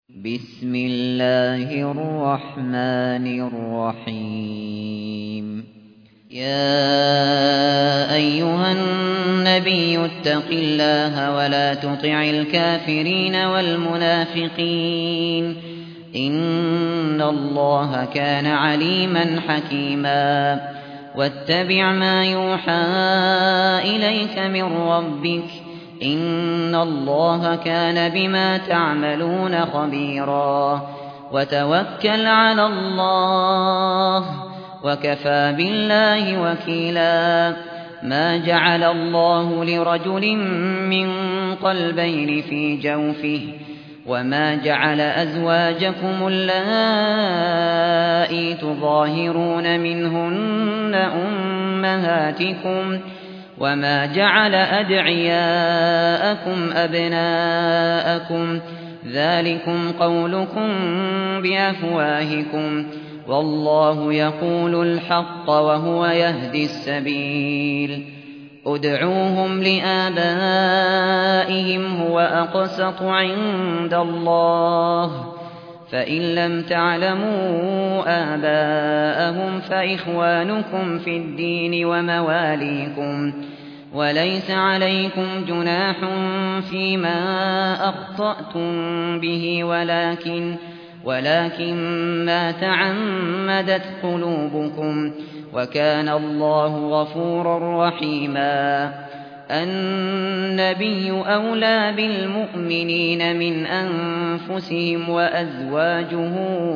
بسم الله الرحمن الرحيم. يا أيها النبي اتق الله ولا تطع الكافرين والمنافقين، إن الله كان عليما حكيما. واتبع ما يوحى إليك من ربك، إن الله كان بما تعملون خبيرا. وتوكل على الله، وكفى بالله وكيلا. ما جعل الله لرجل من قلبين في جوفه، وما جعل أزواجكم اللائي تظاهرون منهن أمهاتكم، وما جعل أدعياءكم أبناءكم، ذلكم قولكم بأفواهكم، والله يقول الحق وهو يهدي السبيل. ادعوهم لآبائهم هو أقسط عند الله، فإن لم تعلموا آباءهم فإخوانكم في الدين ومواليكم، وليس عليكم جناح فيما أخطأتم به، ولكن ما تعمدت قلوبكم، وكان الله غفورا رحيما. النبي أولى بالمؤمنين من أنفسهم، وأزواجه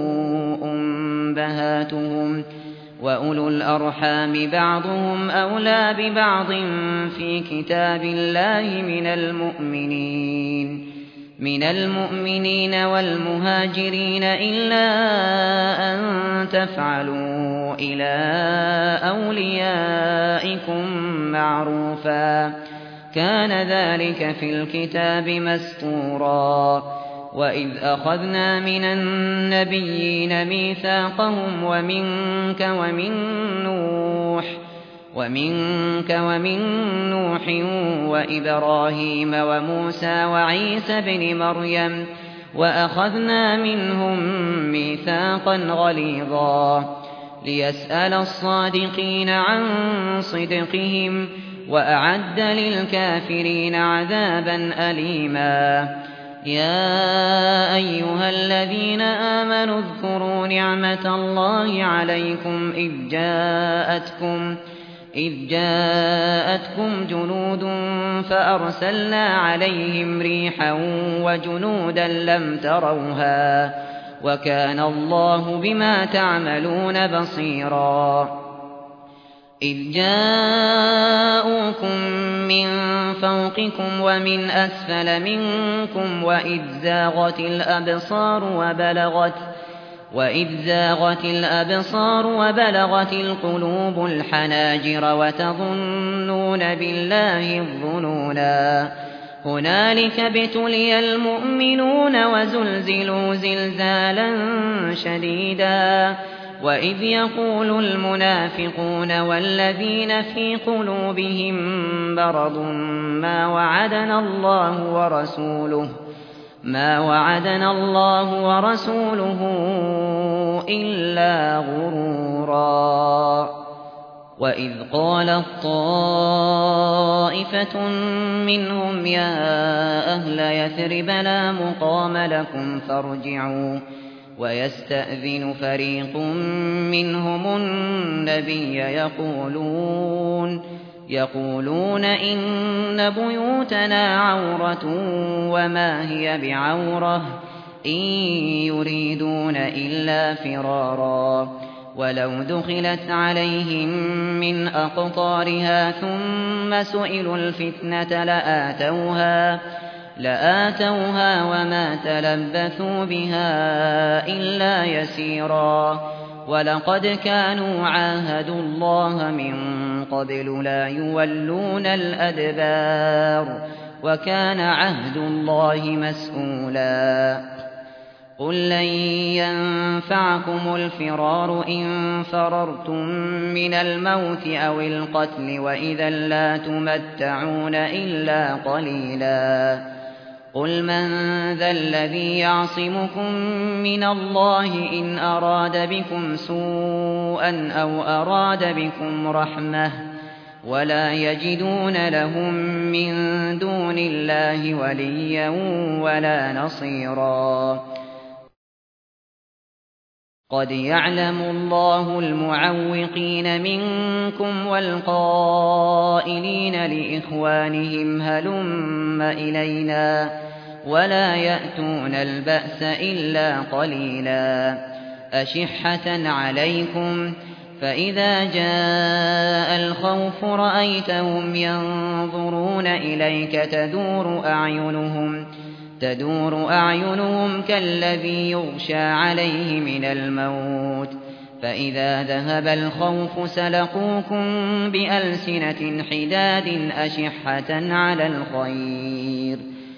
أمهاتهم، وأولو الأرحام بعضهم أولى ببعض في كتاب الله من المؤمنين والمهاجرين، إلا أن تفعلوا إلى أوليائكم معروفا، كان ذلك في الكتاب مسطورا. وإذ أخذنا من النبيين ميثاقهم ومنك ومن نوح وإبراهيم وموسى وعيسى بن مريم، وأخذنا منهم ميثاقا غليظا، ليسأل الصادقين عن صدقهم، وأعد للكافرين عذابا أليما. يا أيها الذين آمنوا اذكروا نعمة الله عليكم إذ جاءتكم جنود فأرسلنا عليهم ريحا وجنودا لم تروها، وكان الله بما تعملون بصيرا. إذ جاءوكم من فوقكم ومن أسفل منكم، وإذ زاغت الأبصار وبلغت القلوب الحناجر، وتظنون بالله الظنونا. هنالك ابتلي المؤمنون وزلزلوا زلزالا شديدا. وإذ يقول المنافقون والذين في قلوبهم مرض ما وعدنا الله ورسوله إلا غرورا. وإذ قالت طائفة منهم يا أهل يثرب لا مقام لكم فارجعوا، ويستأذن فريق منهم النبي يقولون إن بيوتنا عورة وما هي بعورة، إن يريدون إلا فرارا. ولو دخلت عليهم من أقطارها ثم سئلوا الفتنة لآتوها وما تلبثوا بها إلا يسيرا. ولقد كانوا عاهدوا الله من قبل لا يولون الأدبار، وكان عهد الله مسؤولا. قل لن ينفعكم الفرار إن فررتم من الموت أو القتل، وإذا لا تمتعون إلا قليلا. قل من ذا الذي يعصمكم من الله إن أراد بكم سوءا أو أراد بكم رحمة ولا يجدون لهم من دون الله وليا ولا نصيرا قد يعلم الله المعوقين منكم والقائلين لإخوانهم هلم إلينا ولا يأتون البأس إلا قليلا أشحة عليكم فإذا جاء الخوف رأيتهم ينظرون إليك تدور أعينهم كالذي يغشى عليه من الموت فإذا ذهب الخوف سلقوكم بألسنة حداد أشحة على الخير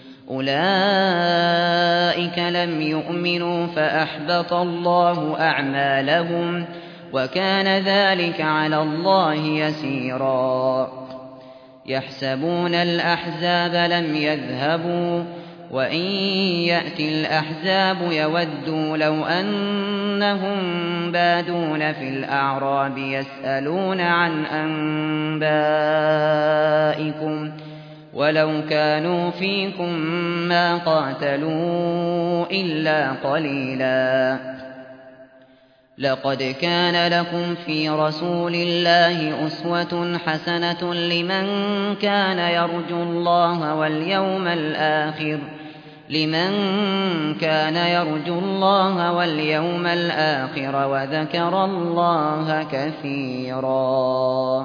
أولئك لم يؤمنوا فأحبط الله أعمالهم وكان ذلك على الله يسيرا يحسبون الأحزاب لم يذهبوا وإن يأتي الأحزاب يودوا لو أنهم بادون في الأعراب يسألون عن أنبائكم ولو كانوا فيكم ما قاتلوا إلا قليلا لقد كان لكم في رسول الله أسوة حسنة لمن كان يرجو الله واليوم الآخر وذكر الله كثيرا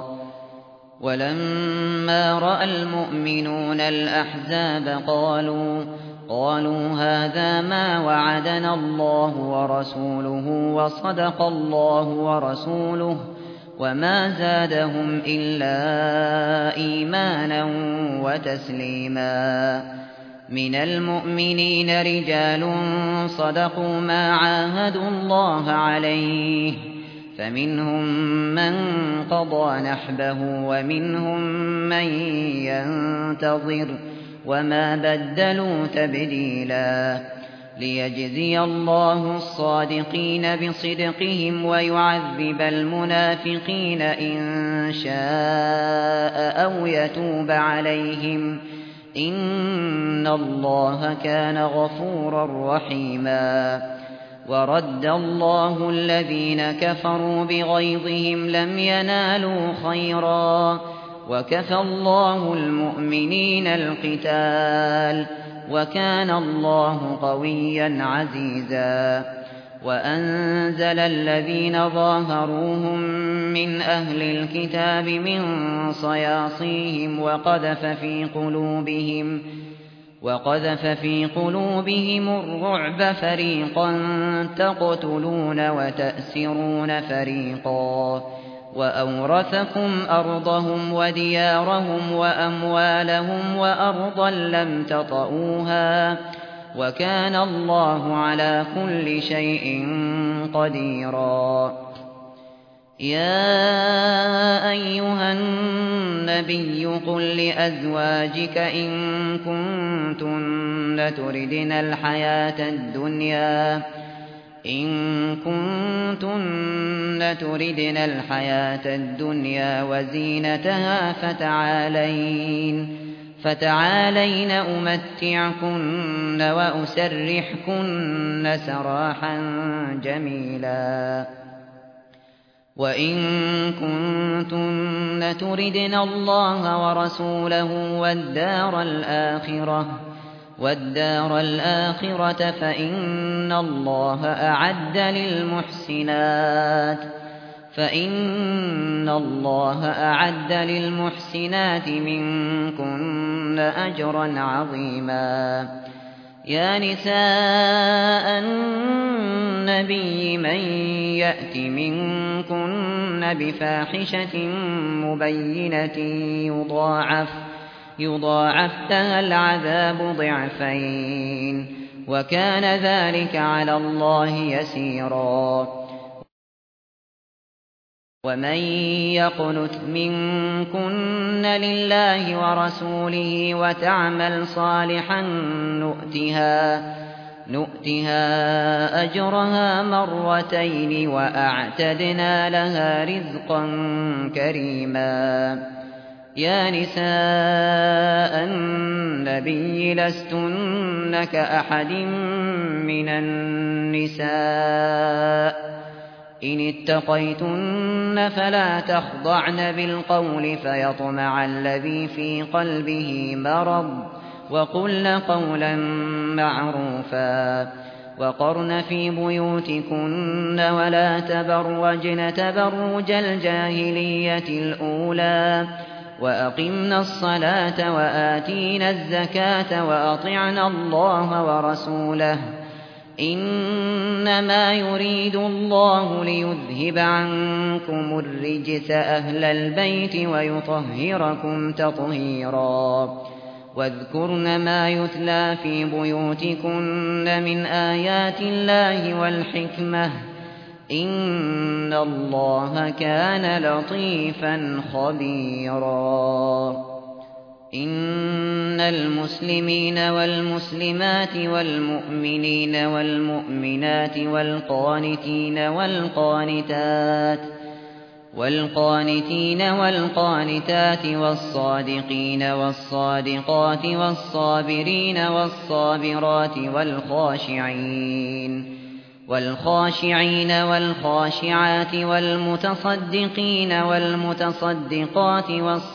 ولما رأى المؤمنون الأحزاب قالوا هذا ما وعدنا الله ورسوله وصدق الله ورسوله وما زادهم إلا إيمانا وتسليما من المؤمنين رجال صدقوا ما عاهدوا الله عليه فمنهم من قضى نحبه ومنهم من ينتظر وما بدلوا تبديلا ليجزي الله الصادقين بصدقهم ويعذب المنافقين إن شاء أو يتوب عليهم إن الله كان غفورا رحيما ورد الله الذين كفروا بغيظهم لم ينالوا خيرا وكفى الله المؤمنين القتال وكان الله قويا عزيزا وأنزل الذين ظاهروهم من أهل الكتاب من صياصيهم وقذف في قلوبهم الرعب فريقا تقتلون وتأسرون فريقا وأورثكم أرضهم وديارهم وأموالهم وأرضا لم تطئوها وكان الله على كل شيء قديرا يا أيها النبي قل لأزواجك إن كنتن تردن الحياة الدنيا وزينتها فتعالين أمتعكن وأسرحكن سراحا جميلا وإن كنتن تردن الله ورسوله والدار الآخرة فإن الله أعد للمحسنات منكن أجرا عظيما يا نساء النبي من يأت منكن بفاحشة مبينة يضاعف لها العذاب ضعفين وكان ذلك على الله يسيرا ومن يقنت منكن لله ورسوله وتعمل صالحا نؤتها أجرها مرتين وأعتدنا لها رزقا كريما. يا نساء النبي لستن كأحد من النساء إن اتقيتن فلا تخضعن بالقول فيطمع الذي في قلبه مرض وقلن قولا معروفا. وقرن في بيوتكن ولا تبرجن تبرج الجاهلية الأولى وأقمنا الصلاة وآتينا الزكاة وأطعنا الله ورسوله إنما يريد الله ليذهب عنكم الرجس أهل البيت ويطهركم تطهيرا. واذكرن ما يتلى في بيوتكن من آيات الله والحكمة إن الله كان لطيفا خبيرا. إن المسلمين والمسلمات والمؤمنين والمؤمنات والقانتين والقانتات والصادقين والصادقات والصابرين والصابرات والخاشعين والخاشعات والمتصدقين والمتصدقات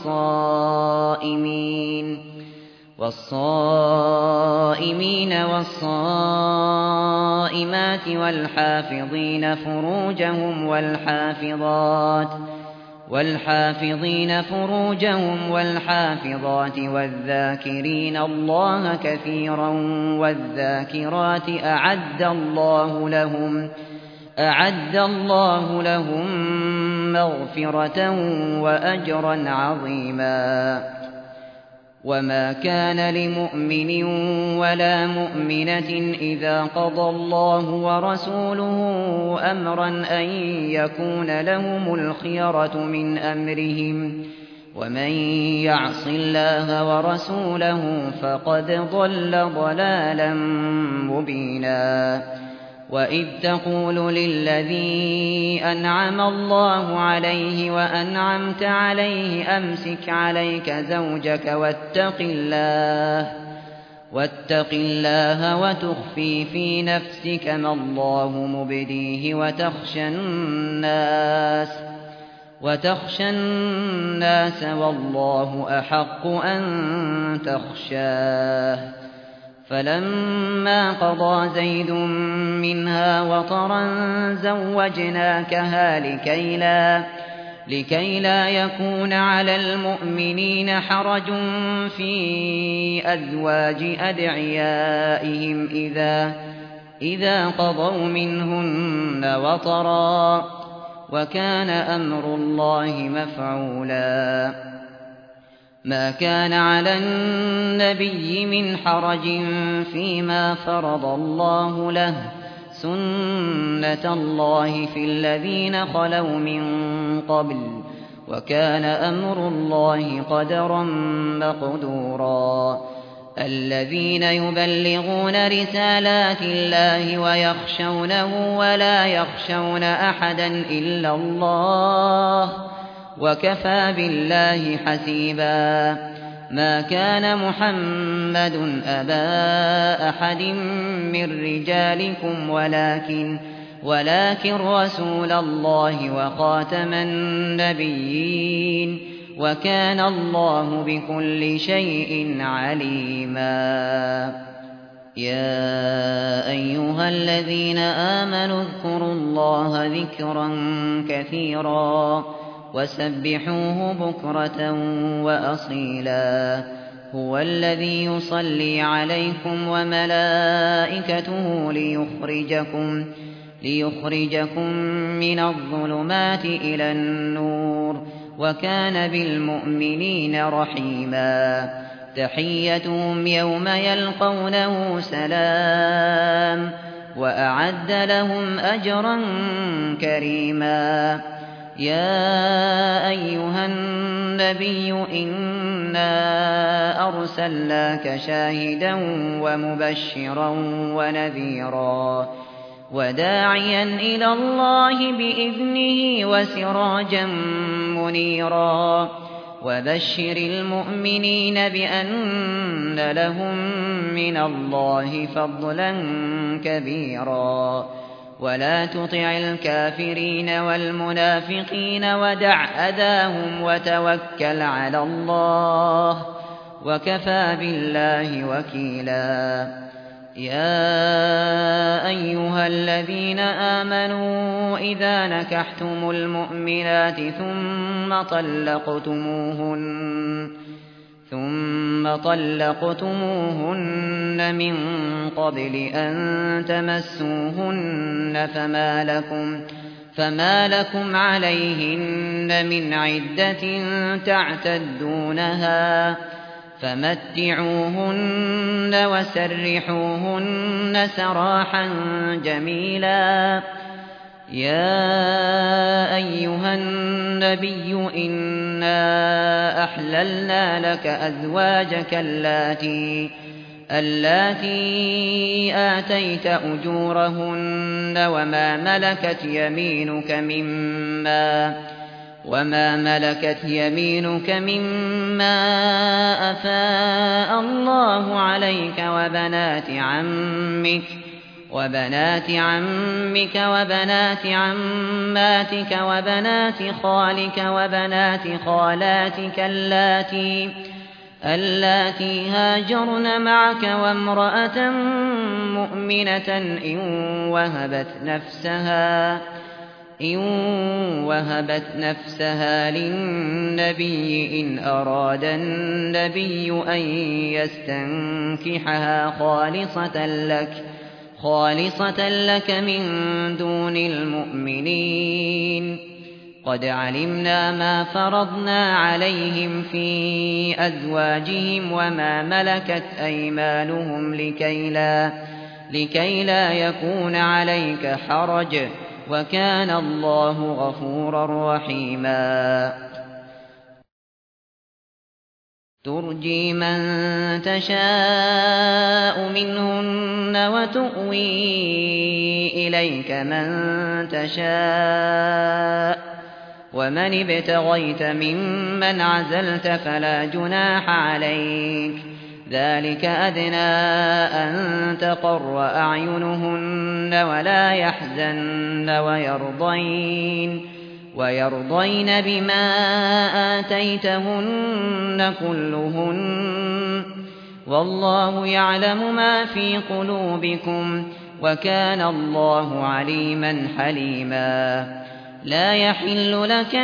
والصائمين والصائمات والحافظين فروجهم والحافظات والذاكرين الله كثيرا والذاكرات أعد الله لهم مغفرة وأجرا عظيما. وما كان لمؤمن ولا مؤمنة إذا قضى الله ورسوله أمرا أن يكون لهم الخيرة من أمرهم ومن يعص الله ورسوله فقد ضل ضلالا مبينا. وإذ تقول للذي أنعم الله عليه وأنعمت عليه أمسك عليك زوجك واتق الله وتخفي في نفسك ما الله مبديه وتخشى الناس والله أحق أن تخشاه. فلما قضى زيد منها وطرا زوجناكها لكي لا يكون على المؤمنين حرج في أزواج أدعيائهم إذا قضوا منهن وطرا وكان أمر الله مفعولا. ما كان على النبي من حرج فيما فرض الله له سنة الله في الذين خلوا من قبل وكان أمر الله قدرا مقدورا. الذين يبلغون رسالات الله ويخشونه ولا يخشون أحدا إلا الله وكفى بالله حسيبا. ما كان محمد أبا أحد من رجالكم ولكن رسول الله وخاتم النبيين وكان الله بكل شيء عليما. يا أيها الذين آمنوا اذكروا الله ذكرا كثيرا وسبحوه بكرة وأصيلا. هو الذي يصلي عليكم وملائكته ليخرجكم من الظلمات إلى النور وكان بالمؤمنين رحيما. تحيتهم يوم يلقونه سلام وأعد لهم أجرا كريما. يا أيها النبي إنا أرسلناك شاهدا ومبشرا ونذيرا وداعيا إلى الله بإذنه وسراجا منيرا وبشر المؤمنين بأن لهم من الله فضلا كبيرا ولا تطع الكافرين والمنافقين ودع أذاهم وتوكل على الله وكفى بالله وكيلا يا أيها الذين آمنوا إذا نكحتم المؤمنات ثم طلقتموهن من قبل أن تمسوهن فما لكم عليهن من عدة تعتدونها فمتعوهن وسرحوهن سراحا جميلا يا أيها النبي إنا أحللنا لك أزواجك اللاتي آتيت أجورهن وما ملكت يمينك مما أفاء الله عليك وبنات عمك وبنات عماتك وبنات خالك وبنات خالاتك اللاتي هاجرن معك وامرأة مؤمنة إن وهبت نفسها للنبي إن أراد النبي أن يستنكحها خالصة لك من دون المؤمنين قد علمنا ما فرضنا عليهم في أزواجهم وما ملكت أيمانهم لكي لا يكون عليك حرج وكان الله غفورا رحيما ترجي من تشاء منهن وتؤوي إليك من تشاء ومن ابتغيت ممن عزلت فلا جناح عليك ذلك أدنى أن تقر أعينهن ولا يحزن ويرضين بما آتيتهن كلهن والله يعلم ما في قلوبكم وكان الله عليما حليما لا يحل لك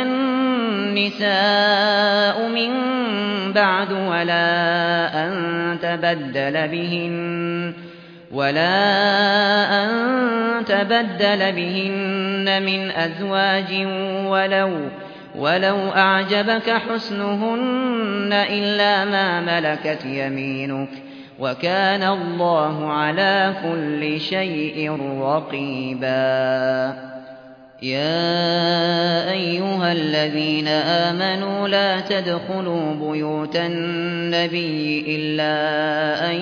النساء من بعد ولا أن تبدل بهن من أزواج ولو أعجبك حسنهن إلا ما ملكت يمينك وكان الله على كل شيء رقيبا يا أيها الذين آمنوا لا تدخلوا بيوت النبي إلا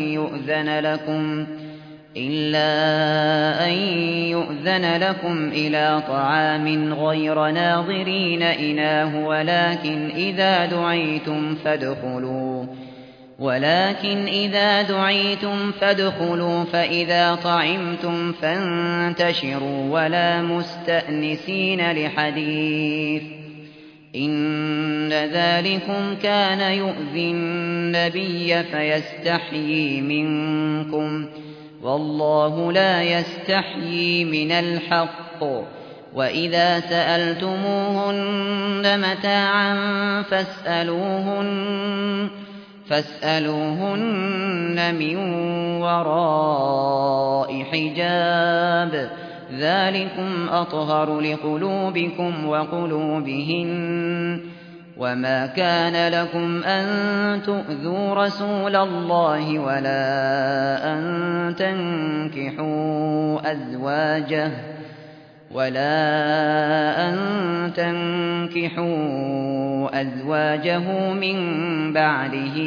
أن يؤذن لكم إلى طعام غير ناظرين إناه ولكن إذا دعيتم فادخلوا فإذا طعمتم فانتشروا ولا مستأنسين لحديث إن ذلكم كان يؤذي النبي فيستحيي منكم والله لا يستحيي من الحق وإذا سألتموهن متاعا فاسألوهن من وراء حجاب ذلكم أطهر لقلوبكم وقلوبهن وما كان لكم أن تؤذوا رسول الله ولا أن تنكحوا ولا أن تنكحوا أزواجه من بعده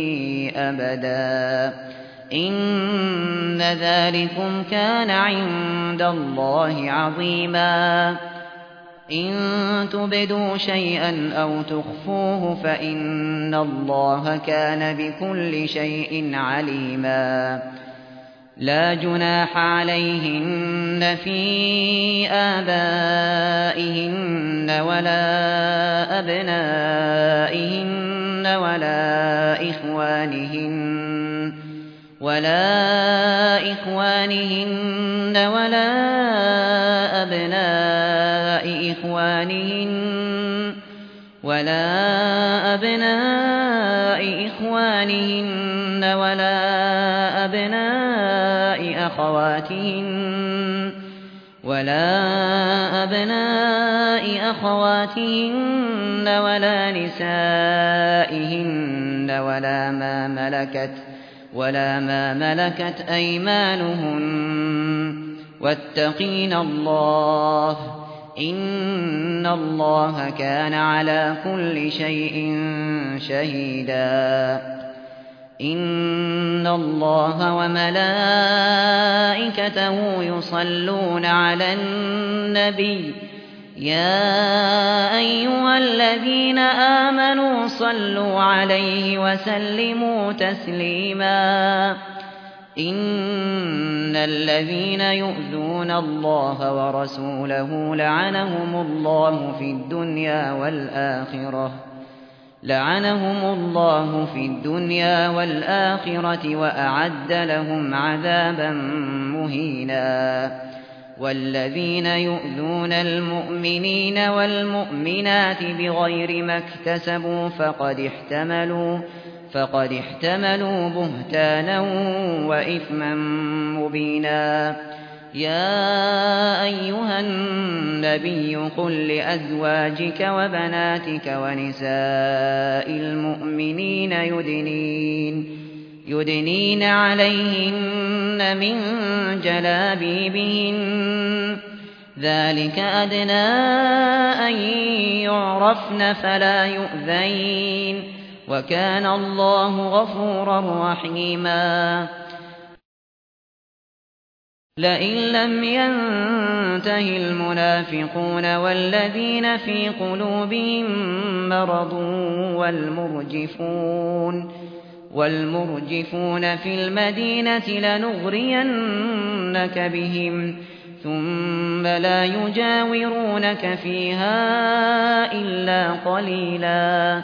أبدا إن ذلكم كان عند الله عظيما إن تبدوا شيئا أو تخفوه فإن الله كان بكل شيء عليما لا جناح عليهن في آبائهن ولا أبنائهن ولا إخوانهن ولا أبناء إخوانهن ولا أبناء أخواتهن ولا نسائهن ولا ما ملكت أيمانهن واتقين الله إن الله كان على كل شيء شهيدا إن الله وملائكته يصلون على النبي يا أيها الذين آمنوا صلوا عليه وسلموا تسليما إن الذين يؤذون الله ورسوله لعنهم الله في الدنيا والآخرة وأعد لهم عذابا مهينا والذين يؤذون المؤمنين والمؤمنات بغير ما اكتسبوا فقد احتملوا بهتانا وإثما مبينا يا أيها النبي قل لأزواجك وبناتك ونساء المؤمنين يدنين عليهن من جلابيبهن ذلك أدنى أن يعرفن فلا يؤذين وكان الله غفورا رحيما لئن لم ينته المنافقون والذين في قلوبهم مرض والمرجفون في المدينة لنغرينك بهم ثم لا يجاورونك فيها إلا قليلا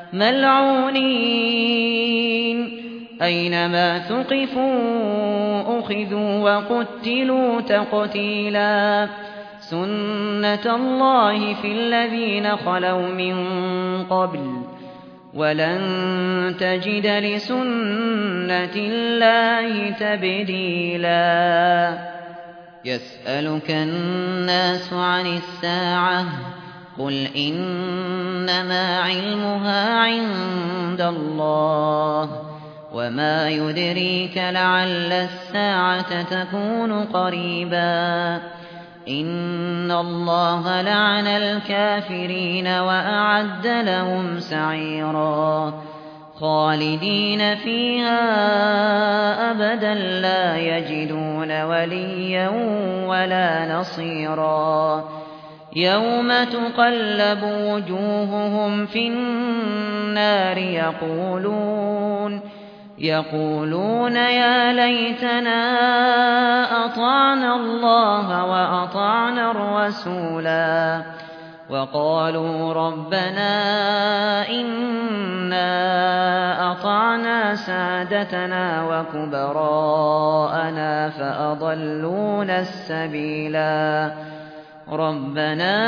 ملعونين أينما ثقفوا أخذوا وقتلوا تقتيلا سنة الله في الذين خلوا من قبل ولن تجد لسنة الله تبديلا يسألك الناس عن الساعة قل إنما علمها عند الله وما يدريك لعل الساعة تكون قريبا إن الله لعن الكافرين وأعد لهم سعيرا خالدين فيها أبدا لا يجدون وليا ولا نصيرا يوم تقلب وجوههم في النار يقولون يا ليتنا أطعنا الله وأطعنا الرسولا وقالوا ربنا إنا أطعنا سادتنا وكبراءنا فأضلونا السبيلا ربنا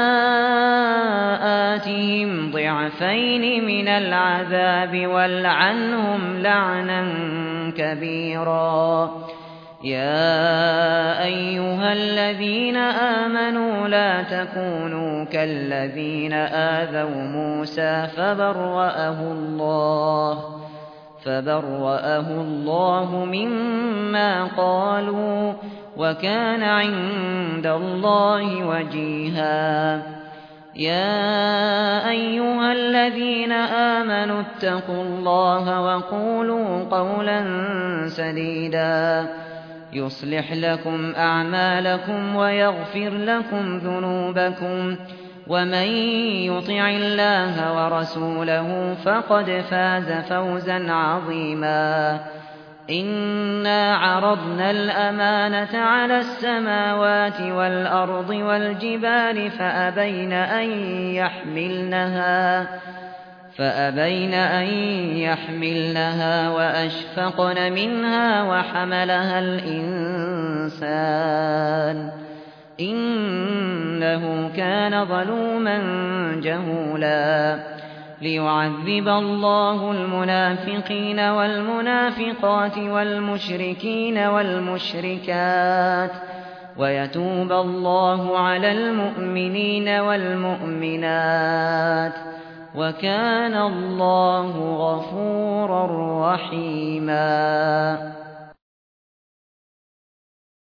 آتهم ضعفين من العذاب والعنهم لعنا كبيرا يا أيها الذين آمنوا لا تكونوا كالذين آذوا موسى فبرأه الله مما قالوا وكان عند الله وجيها. يا أيها الذين آمنوا اتقوا الله وقولوا قولا سديدا يصلح لكم أعمالكم ويغفر لكم ذنوبكم ومن يطع الله ورسوله فقد فاز فوزا عظيما. إنا عرضنا الأمانة على السماوات والأرض والجبال فأبين أن يحملنها وأشفقن منها وحملها الإنسان إنه كان ظلوما جهولا. ليعذب الله المنافقين والمنافقات والمشركين والمشركات ويتوب الله على المؤمنين والمؤمنات وكان الله غفورا رحيما.